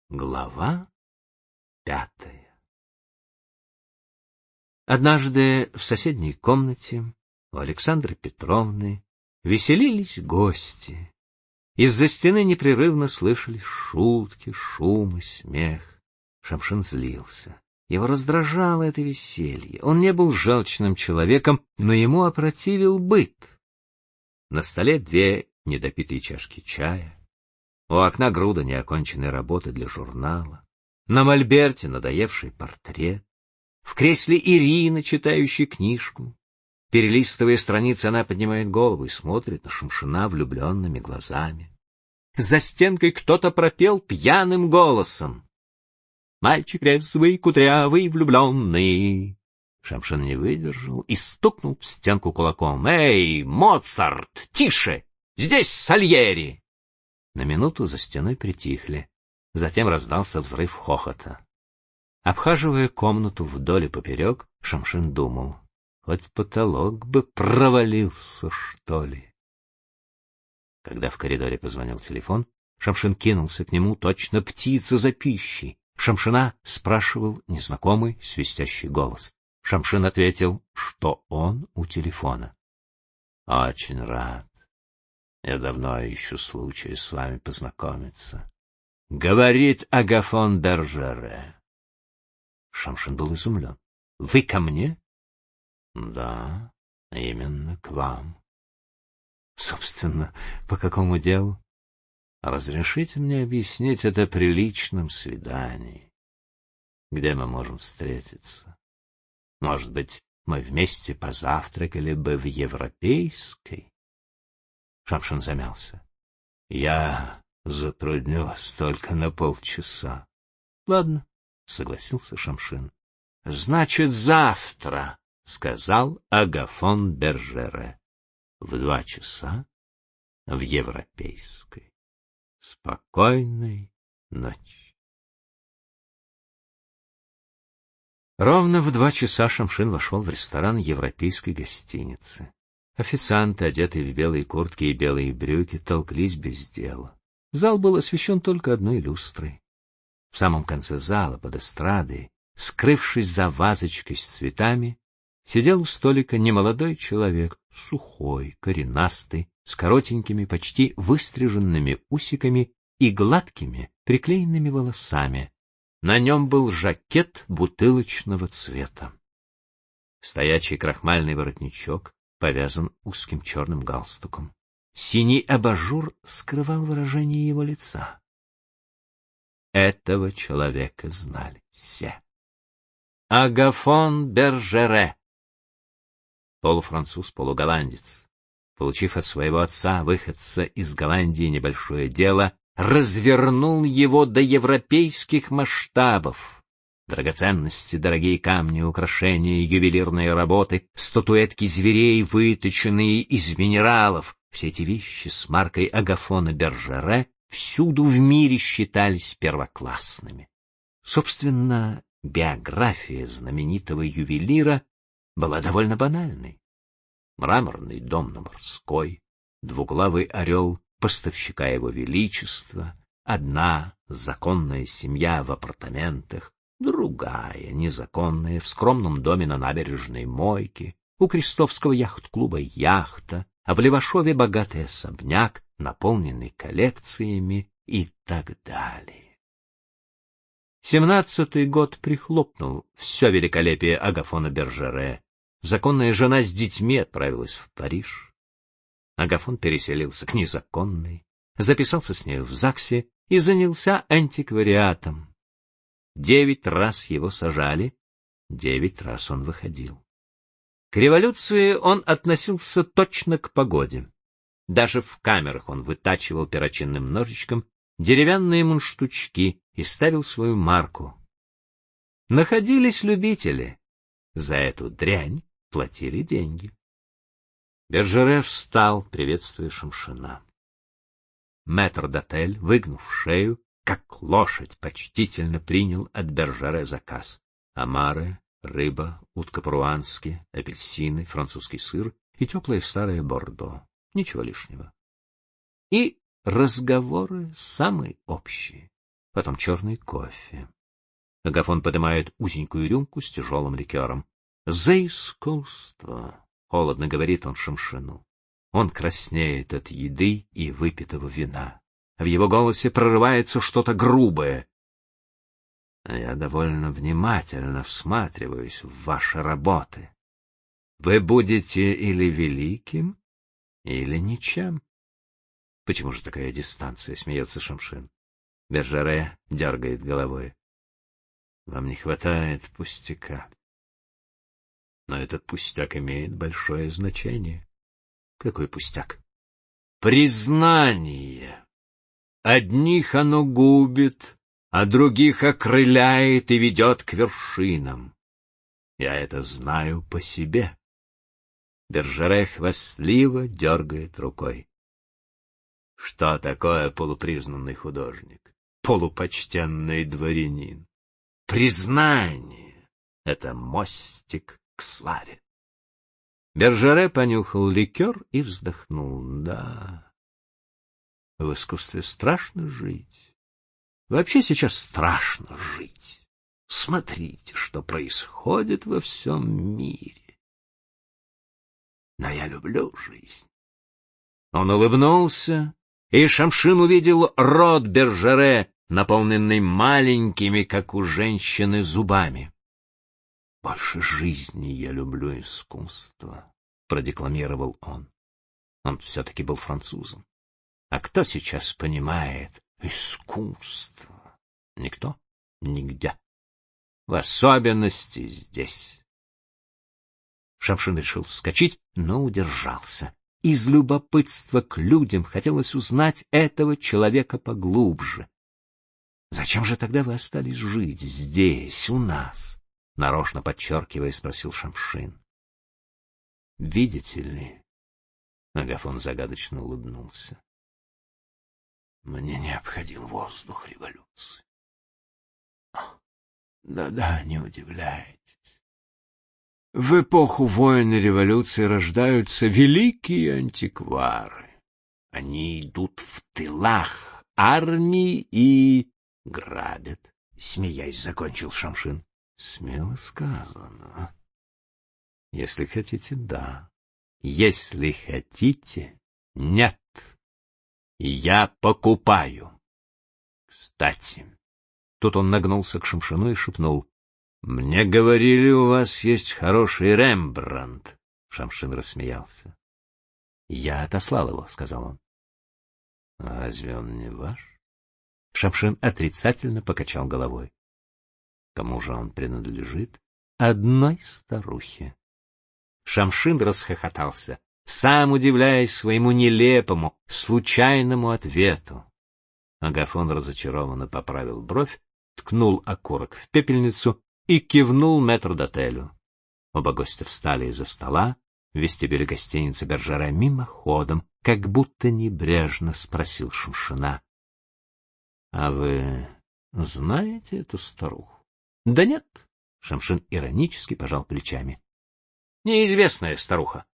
Глава 5. Однажды в соседней комнате у Александры Петровны веселились гости. Из-за стены непрерывно слышались шутки, шум и смех. Шамшин злился. Его раздражало это веселье. Он не был желчным человеком, но ему опротивил быт. На столе 2 недопитые чашки чая. У окна груда неоконченной работы для журнала. На мольберте надоевший портрет. В кресле Ирина, читающая книжку. Перелистывая страницы, она поднимает голову и смотрит на Шамшина влюбленными глазами. За стенкой кто-то пропел пьяным голосом: «Мальчик резвый, кудрявый, влюбленный». Шамшин не выдержал и стукнул в стенку кулаком. «Эй, Моцарт, тише! Здесь Сальери!» На минуту за стеной притихли. Затем раздался взрыв хохота. Обхаживая комнату вдоль и поперек, Шамшин думал: хоть потолок бы провалился, что ли. Когда в коридоре позвонил телефон, Шамшин кинулся к нему, точно птица за пищей. Шамшина спрашивал незнакомый свистящий голос. Шамшин ответил, что он у телефона. — Очень рад. Я давно ищу случая с вами познакомиться. Говорит Агафон Бержере. Шамшин был изумлен. — Вы ко мне? — Да, именно к вам. — Собственно, по какому делу? — Разрешите мне объяснить это при личном свидании. Где мы можем встретиться? Может быть, мы вместе позавтракали бы в Европейской? Шамшин замялся. — Я затрудню вас только на полчаса. — Ладно, — согласился Шамшин. — Значит, завтра, — сказал Агафон Бержере. — В 2 часа в Европейской. Спокойной ночи. Ровно в 2 часа Шамшин вошел в ресторан европейской гостиницы. Официанты, одетые в белые куртки и белые брюки, толклись без дела. Зал был освещен только одной люстрой. В самом конце зала, под эстрадой, скрывшись за вазочкой с цветами, сидел у столика немолодой человек, сухой, коренастый, с коротенькими, почти выстриженными усиками и гладкими, приклеенными волосами. На нем был жакет бутылочного цвета. Стоячий крахмальный воротничок повязан узким черным галстуком. Синий абажур скрывал выражение его лица. Этого человека знали все. Агафон Бержере. Полуфранцуз, полуголландец. Получив от своего отца, выходца из Голландии, небольшое дело, развернул его до европейских масштабов. Драгоценности, дорогие камни, украшения, ювелирные работы, статуэтки зверей, выточенные из минералов — все эти вещи с маркой Агафона Бержере всюду в мире считались первоклассными. Собственно, биография знаменитого ювелира была довольно банальной. Мраморный дом на Морской, двуглавый орел поставщика его величества, одна законная семья в апартаментах, другая, незаконная, в скромном доме на набережной Мойке, у Крестовского яхт-клуба яхта, а в Левашове богатый особняк, наполненный коллекциями и так далее. 17-й год прихлопнул все великолепие Агафона Бержере. Законная жена с детьми отправилась в Париж. Агафон переселился к незаконной, записался с ней в ЗАГСе и занялся антиквариатом. 9 раз его сажали, 9 раз он выходил. К революции он относился точно к погоде. Даже в камерах он вытачивал перочинным ножичком деревянные мундштучки и ставил свою марку. Находились любители. За эту дрянь платили деньги. Бержере встал, приветствуя Шамшина. Метрдотель, выгнув шею, как лошадь, почтительно принял от Бержере заказ. Омары, рыба, утка по-руански, апельсины, французский сыр и теплое старое бордо. Ничего лишнего. И разговоры самые общие. потом черный кофе. Агафон поднимает узенькую рюмку с тяжелым ликером. «За искусство!» — холодно говорит он Шамшину. Он краснеет от еды и выпитого вина. В его голосе прорывается что-то грубое. «Я довольно внимательно всматриваюсь в ваши работы. Вы будете или великим, или ничем». «Почему же такая дистанция?» — смеется Шамшин. Бержаре дергает головой. «Вам не хватает пустяка». Но этот пустяк имеет большое значение. Какой пустяк? Признание. Одних оно губит, а других окрыляет и ведет к вершинам. Я это знаю по себе. Бержаре хвастливо дергает рукой. Что такое полупризнанный художник? Полупочтенный дворянин. Признание — это мостик к славе. Бержаре понюхал ликер и вздохнул. Да, в искусстве страшно жить. Вообще сейчас страшно жить. Смотрите, что происходит во всем мире. Но я люблю жизнь. Он улыбнулся, и Шамшин увидел рот Бержаре, наполненный маленькими, как у женщины, зубами. «Больше жизни я люблю искусство», — продекламировал он. Он все-таки был французом. А кто сейчас понимает искусство? Никто, нигде. В особенности здесь. Шамшин решил вскочить, но удержался. Из любопытства к людям хотелось узнать этого человека поглубже. «Зачем же тогда вы остались жить здесь, у нас?» — нарочно подчеркивая, спросил Шамшин. «Видите ли?» — Агафон загадочно улыбнулся. «Мне необходим воздух революции». «Да-да, не удивляйтесь. В эпоху войн и революции рождаются великие антиквары. Они идут в тылах армии и грабят», — смеясь, закончил Шамшин. «Смело сказано. Если хотите, да. Если хотите, нет. Я покупаю. Кстати». Тут он нагнулся к Шамшину и шепнул. «Мне говорили, у вас есть хороший Рембрандт». Шамшин рассмеялся. «Я отослал его», — сказал он. «Разве он не ваш?» Шамшин отрицательно покачал головой. «Кому же он принадлежит?» «Одной старухе». Шамшин расхохотался, сам удивляясь своему нелепому, случайному ответу. Агафон разочарованно поправил бровь, ткнул окурок в пепельницу и кивнул метрдотелю. Оба гостя встали из-за стола, в вестибюле гостиницы Бержаре мимоходом, как будто небрежно спросил Шамшина. — А вы знаете эту старуху? — Да нет, — Шамшин иронически пожал плечами. — Неизвестная старуха.